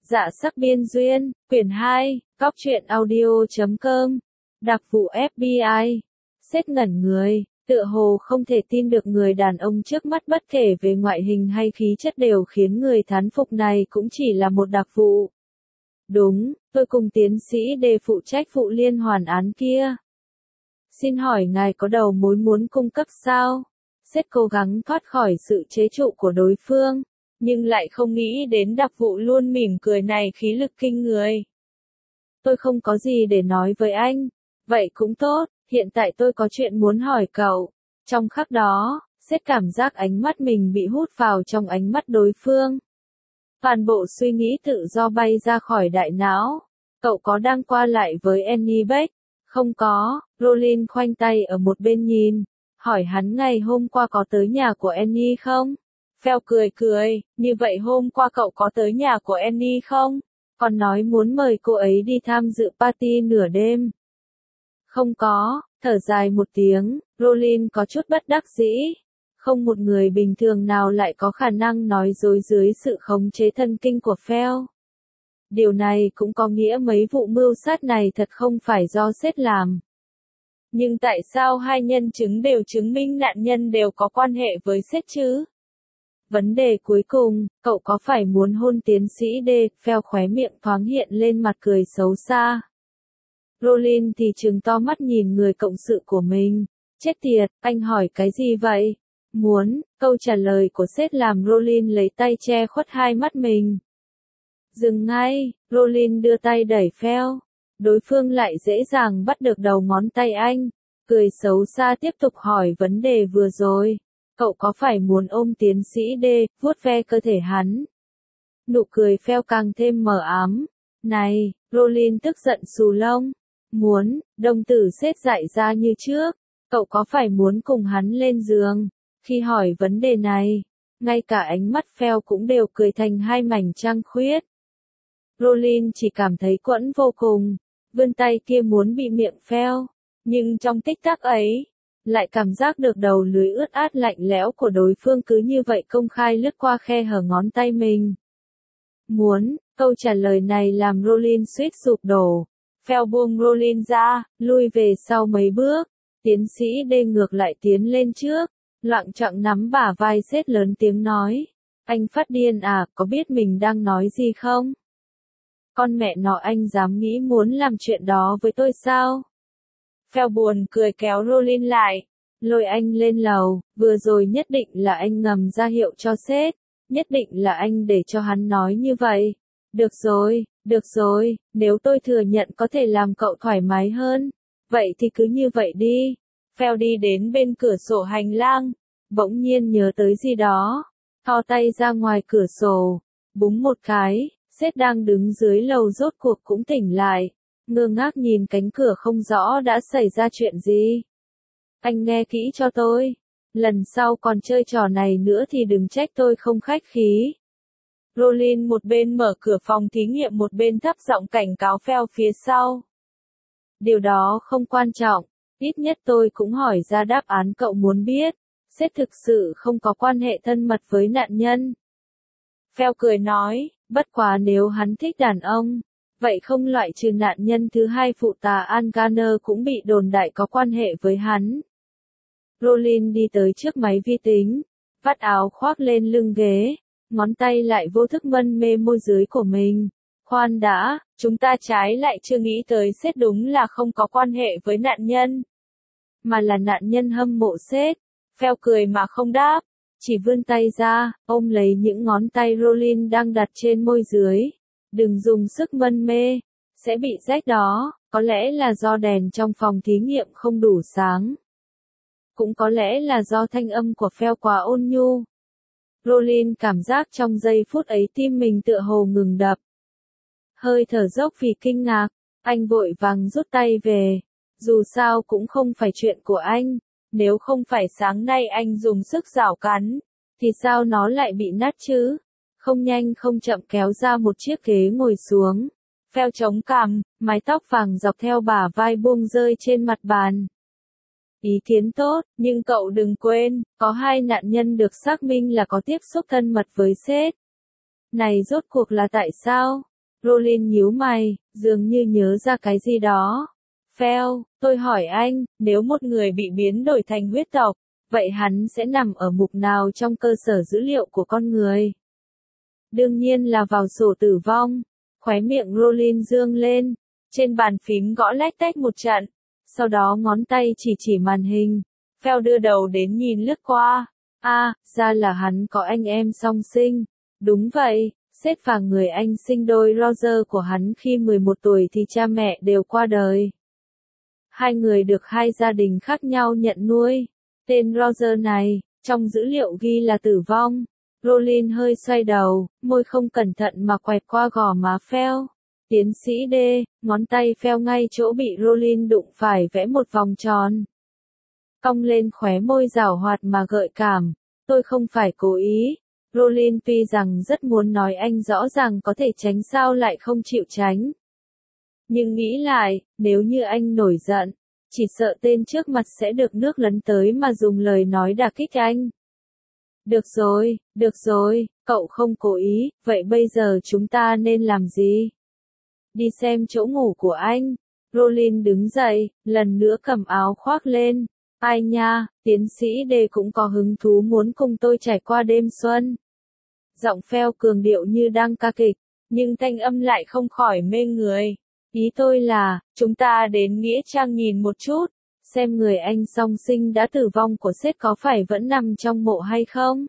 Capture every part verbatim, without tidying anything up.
Dạ sắc biên duyên, quyển hai, cóc truyện audio chấm com, đặc vụ ép bê i. Sếp ngẩn người, tựa hồ không thể tin được người đàn ông trước mắt bất kể về ngoại hình hay khí chất đều khiến người thán phục này cũng chỉ là một đặc vụ. Đúng, tôi cùng tiến sĩ để phụ trách vụ liên hoàn án kia. Xin hỏi ngài có đầu mối muốn cung cấp sao? Sếp cố gắng thoát khỏi sự chế trụ của đối phương, nhưng lại không nghĩ đến đặc vụ luôn mỉm cười này khí lực kinh người. Tôi không có gì để nói với anh. Vậy cũng tốt, hiện tại tôi có chuyện muốn hỏi cậu. Trong khắc đó, sếp cảm giác ánh mắt mình bị hút vào trong ánh mắt đối phương. Toàn bộ suy nghĩ tự do bay ra khỏi đại não. Cậu có đang qua lại với Annie Beck? Không có, Rollin khoanh tay ở một bên nhìn. Hỏi hắn ngày hôm qua có tới nhà của Annie không? Phèo cười cười, như vậy hôm qua cậu có tới nhà của Annie không? Còn nói muốn mời cô ấy đi tham dự party nửa đêm. Không có, thở dài một tiếng, Rollin có chút bất đắc dĩ. Không một người bình thường nào lại có khả năng nói dối dưới sự khống chế thần kinh của Phèo. Điều này cũng có nghĩa mấy vụ mưu sát này thật không phải do sếp làm. Nhưng tại sao hai nhân chứng đều chứng minh nạn nhân đều có quan hệ với sếp chứ? Vấn đề cuối cùng, cậu có phải muốn hôn tiến sĩ D? Phèo khóe miệng thoáng hiện lên mặt cười xấu xa. Rollin thì trừng to mắt nhìn người cộng sự của mình. Chết tiệt, anh hỏi cái gì vậy? Muốn, câu trả lời của sếp làm Rollin lấy tay che khuất hai mắt mình. Dừng ngay, Rollin đưa tay đẩy Phèo. Đối phương lại dễ dàng bắt được đầu ngón tay anh. Cười xấu xa tiếp tục hỏi vấn đề vừa rồi. Cậu có phải muốn ôm tiến sĩ D, vuốt ve cơ thể hắn? Nụ cười Phèo càng thêm mờ ám. Này, Rollin tức giận xù lông. Muốn, đồng tử sếp dại ra như trước. Cậu có phải muốn cùng hắn lên giường? Khi hỏi vấn đề này, ngay cả ánh mắt Phèo cũng đều cười thành hai mảnh trăng khuyết. Rollin chỉ cảm thấy quẫn vô cùng, vươn tay kia muốn bị miệng Phèo, nhưng trong tích tắc ấy, lại cảm giác được đầu lưỡi ướt át lạnh lẽo của đối phương cứ như vậy công khai lướt qua khe hở ngón tay mình. Muốn, câu trả lời này làm Rollin suýt sụp đổ. Phèo buông Rollin ra, lui về sau mấy bước, tiến sĩ D ngược lại tiến lên trước, loạng choạng nắm bả vai sếp lớn tiếng nói. Anh phát điên à, có biết mình đang nói gì không? Con mẹ nó anh dám nghĩ muốn làm chuyện đó với tôi sao? Phèo buồn cười kéo Rollin lại, lôi anh lên lầu, vừa rồi nhất định là anh ngầm ra hiệu cho sếp, nhất định là anh để cho hắn nói như vậy. Được rồi, được rồi, nếu tôi thừa nhận có thể làm cậu thoải mái hơn, vậy thì cứ như vậy đi. Phèo đi đến bên cửa sổ hành lang, bỗng nhiên nhớ tới gì đó, thò tay ra ngoài cửa sổ, búng một cái, sếp đang đứng dưới lầu rốt cuộc cũng tỉnh lại, ngơ ngác nhìn cánh cửa không rõ đã xảy ra chuyện gì. Anh nghe kỹ cho tôi, lần sau còn chơi trò này nữa thì đừng trách tôi không khách khí. Rollin một bên mở cửa phòng thí nghiệm một bên thấp giọng cảnh cáo Phèo phía sau. Điều đó không quan trọng, ít nhất tôi cũng hỏi ra đáp án cậu muốn biết. Sếp thực sự không có quan hệ thân mật với nạn nhân. Phèo cười nói, bất quá nếu hắn thích đàn ông, vậy không loại trừ nạn nhân thứ hai phụ tá An Garner cũng bị đồn đại có quan hệ với hắn. Rollin đi tới trước máy vi tính, vắt áo khoác lên lưng ghế, ngón tay lại vô thức mân mê môi dưới của mình. Khoan đã, chúng ta trái lại chưa nghĩ tới sếp đúng là không có quan hệ với nạn nhân, mà là nạn nhân hâm mộ sếp. Phèo cười mà không đáp, chỉ vươn tay ra, ôm lấy những ngón tay Rollin đang đặt trên môi dưới. Đừng dùng sức mân mê, sẽ bị rách đó, có lẽ là do đèn trong phòng thí nghiệm không đủ sáng. Cũng có lẽ là do thanh âm của Phèo quá ôn nhu. Rollin cảm giác trong giây phút ấy tim mình tựa hồ ngừng đập. Hơi thở dốc vì kinh ngạc, anh vội vàng rút tay về. Dù sao cũng không phải chuyện của anh. Nếu không phải sáng nay anh dùng sức giảo cắn, thì sao nó lại bị nát chứ? Không nhanh không chậm kéo ra một chiếc ghế ngồi xuống. Phèo chống cằm, mái tóc vàng dọc theo bả vai buông rơi trên mặt bàn. Ý kiến tốt, nhưng cậu đừng quên, có hai nạn nhân được xác minh là có tiếp xúc thân mật với sếp. Này rốt cuộc là tại sao? Rollin nhíu mày, dường như nhớ ra cái gì đó. Phèo, tôi hỏi anh, nếu một người bị biến đổi thành huyết tộc, vậy hắn sẽ nằm ở mục nào trong cơ sở dữ liệu của con người? Đương nhiên là vào sổ tử vong. Khóe miệng Rollin dương lên, trên bàn phím gõ lách tách một trận, sau đó ngón tay chỉ chỉ màn hình. Phèo đưa đầu đến nhìn lướt qua. À, ra là hắn có anh em song sinh. Đúng vậy, Seth và người anh sinh đôi Roger của hắn khi mười một tuổi thì cha mẹ đều qua đời. Hai người được hai gia đình khác nhau nhận nuôi. Tên Roger này, trong dữ liệu ghi là tử vong. Rollin hơi xoay đầu, môi không cẩn thận mà quẹt qua gò má Phèo. Tiến sĩ D, ngón tay Phèo ngay chỗ bị Rollin đụng phải vẽ một vòng tròn. Cong lên khóe môi giảo hoạt mà gợi cảm. Tôi không phải cố ý. Rollin tuy rằng rất muốn nói anh rõ ràng có thể tránh sao lại không chịu tránh. Nhưng nghĩ lại, nếu như anh nổi giận, chỉ sợ tên trước mặt sẽ được nước lấn tới mà dùng lời nói đả kích anh. Được rồi, được rồi, cậu không cố ý, vậy bây giờ chúng ta nên làm gì? Đi xem chỗ ngủ của anh. Rollin đứng dậy, lần nữa cầm áo khoác lên. Ai nha, tiến sĩ D cũng có hứng thú muốn cùng tôi trải qua đêm xuân. Giọng Phèo cường điệu như đang ca kịch, nhưng thanh âm lại không khỏi mê người. Ý tôi là, chúng ta đến Nghĩa Trang nhìn một chút, xem người anh song sinh đã tử vong của Seth có phải vẫn nằm trong mộ hay không?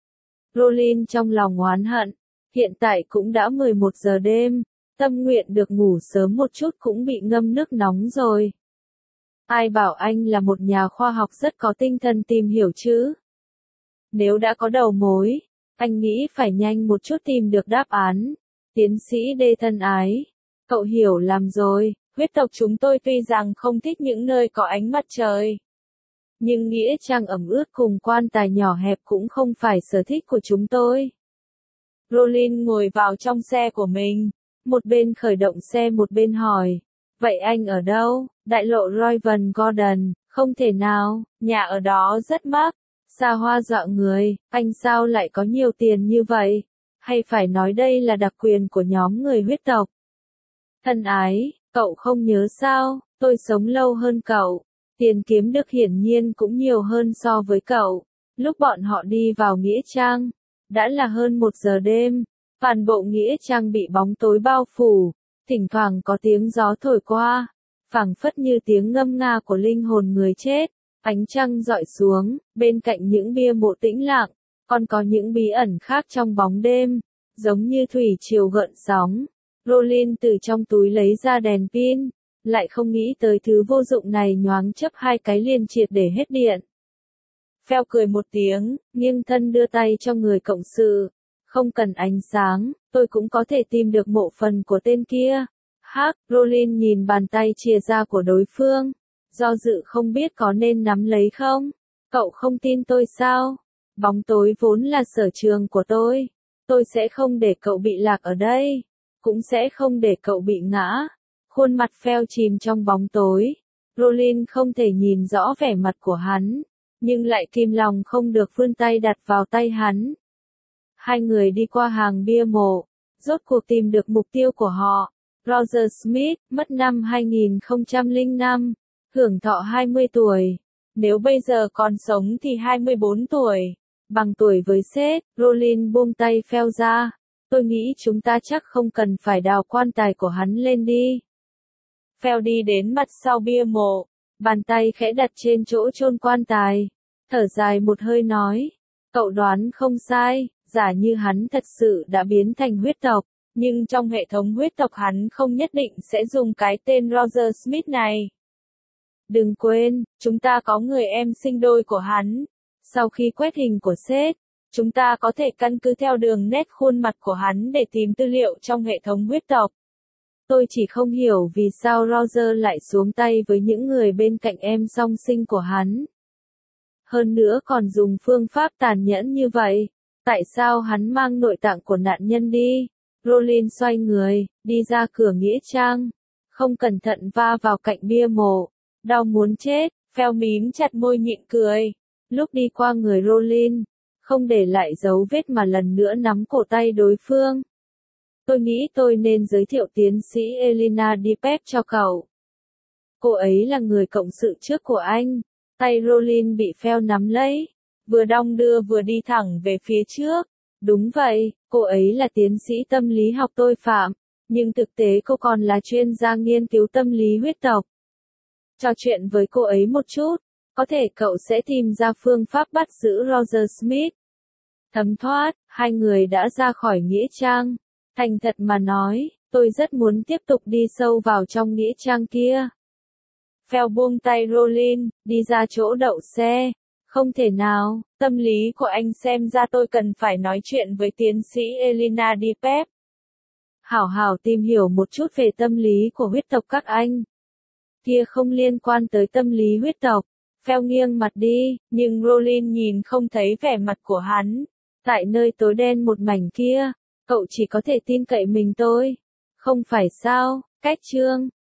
Rollin trong lòng oán hận, hiện tại cũng đã mười một giờ đêm, tâm nguyện được ngủ sớm một chút cũng bị ngâm nước nóng rồi. Ai bảo anh là một nhà khoa học rất có tinh thần tìm hiểu chứ? Nếu đã có đầu mối, anh nghĩ phải nhanh một chút tìm được đáp án. Tiến sĩ D thân ái, cậu hiểu lầm rồi, huyết tộc chúng tôi tuy rằng không thích những nơi có ánh mặt trời. Nhưng nghĩa trang ẩm ướt cùng quan tài nhỏ hẹp cũng không phải sở thích của chúng tôi. Rollin ngồi vào trong xe của mình, một bên khởi động xe một bên hỏi. Vậy anh ở đâu? Đại lộ Royven Gordon, không thể nào, nhà ở đó rất mắc. Xa hoa dọa người, anh sao lại có nhiều tiền như vậy? Hay phải nói đây là đặc quyền của nhóm người huyết tộc? Thân ái, cậu không nhớ sao, tôi sống lâu hơn cậu. Tiền kiếm được hiển nhiên cũng nhiều hơn so với cậu. Lúc bọn họ đi vào nghĩa trang, đã là hơn một giờ đêm. Toàn bộ nghĩa trang bị bóng tối bao phủ, thỉnh thoảng có tiếng gió thổi qua, phảng phất như tiếng ngâm nga của linh hồn người chết. Ánh trăng dọi xuống, bên cạnh những bia mộ tĩnh lặng, còn có những bí ẩn khác trong bóng đêm, giống như thủy triều gợn sóng. Rollin từ trong túi lấy ra đèn pin, lại không nghĩ tới thứ vô dụng này nhoáng chớp hai cái liền triệt để hết điện. Phèo cười một tiếng, nghiêng thân đưa tay cho người cộng sự. Không cần ánh sáng, tôi cũng có thể tìm được mộ phần của tên kia. Hắc, Rollin nhìn bàn tay chìa ra của đối phương. Do dự không biết có nên nắm lấy không? Cậu không tin tôi sao? Bóng tối vốn là sở trường của tôi. Tôi sẽ không để cậu bị lạc ở đây. Cũng sẽ không để cậu bị ngã. Khuôn mặt Phèo chìm trong bóng tối. Rollin không thể nhìn rõ vẻ mặt của hắn, nhưng lại kìm lòng không được vươn tay đặt vào tay hắn. Hai người đi qua hàng bia mộ, rốt cuộc tìm được mục tiêu của họ. Roger Smith, mất năm hai nghìn không trăm lẻ năm, hưởng thọ hai mươi tuổi. Nếu bây giờ còn sống thì hai mươi bốn tuổi. Bằng tuổi với Seth, Rollin buông tay Phèo ra. Tôi nghĩ chúng ta chắc không cần phải đào quan tài của hắn lên đi. Phèo đi đến mặt sau bia mộ, bàn tay khẽ đặt trên chỗ chôn quan tài. Thở dài một hơi nói, cậu đoán không sai, giả như hắn thật sự đã biến thành huyết tộc, nhưng trong hệ thống huyết tộc hắn không nhất định sẽ dùng cái tên Roger Smith này. Đừng quên, chúng ta có người em sinh đôi của hắn. Sau khi quét hình của Seth, chúng ta có thể căn cứ theo đường nét khuôn mặt của hắn để tìm tư liệu trong hệ thống huyết tộc. Tôi chỉ không hiểu vì sao Roger lại xuống tay với những người bên cạnh em song sinh của hắn. Hơn nữa còn dùng phương pháp tàn nhẫn như vậy. Tại sao hắn mang nội tạng của nạn nhân đi? Rollin xoay người, đi ra cửa nghĩa trang. Không cẩn thận va vào cạnh bia mộ. Đau muốn chết, Phèo mím chặt môi nhịn cười. Lúc đi qua người Rollin, không để lại dấu vết mà lần nữa nắm cổ tay đối phương. tôi nghĩ tôi nên giới thiệu tiến sĩ Elena Dipep cho cậu. Cô ấy là người cộng sự trước của anh. Tay Rollin bị Phil nắm lấy, vừa đong đưa vừa đi thẳng về phía trước. Đúng vậy, cô ấy là tiến sĩ tâm lý học tội phạm, nhưng thực tế cô còn là chuyên gia nghiên cứu tâm lý huyết tộc. Trò chuyện với cô ấy một chút, có thể cậu sẽ tìm ra phương pháp bắt giữ Roger Smith. Thấm thoát, hai người đã ra khỏi nghĩa trang. Thành thật mà nói, tôi rất muốn tiếp tục đi sâu vào trong nghĩa trang kia. Phil buông tay Rollin, đi ra chỗ đậu xe. Không thể nào, tâm lý của anh xem ra tôi cần phải nói chuyện với tiến sĩ Elena Dipep. Hảo hảo tìm hiểu một chút về tâm lý của huyết tộc các anh. Kia không liên quan tới tâm lý huyết tộc. Phil nghiêng mặt đi, nhưng Rollin nhìn không thấy vẻ mặt của hắn. Tại nơi tối đen một mảnh kia, cậu chỉ có thể tin cậy mình tôi. Không phải sao, cách chương.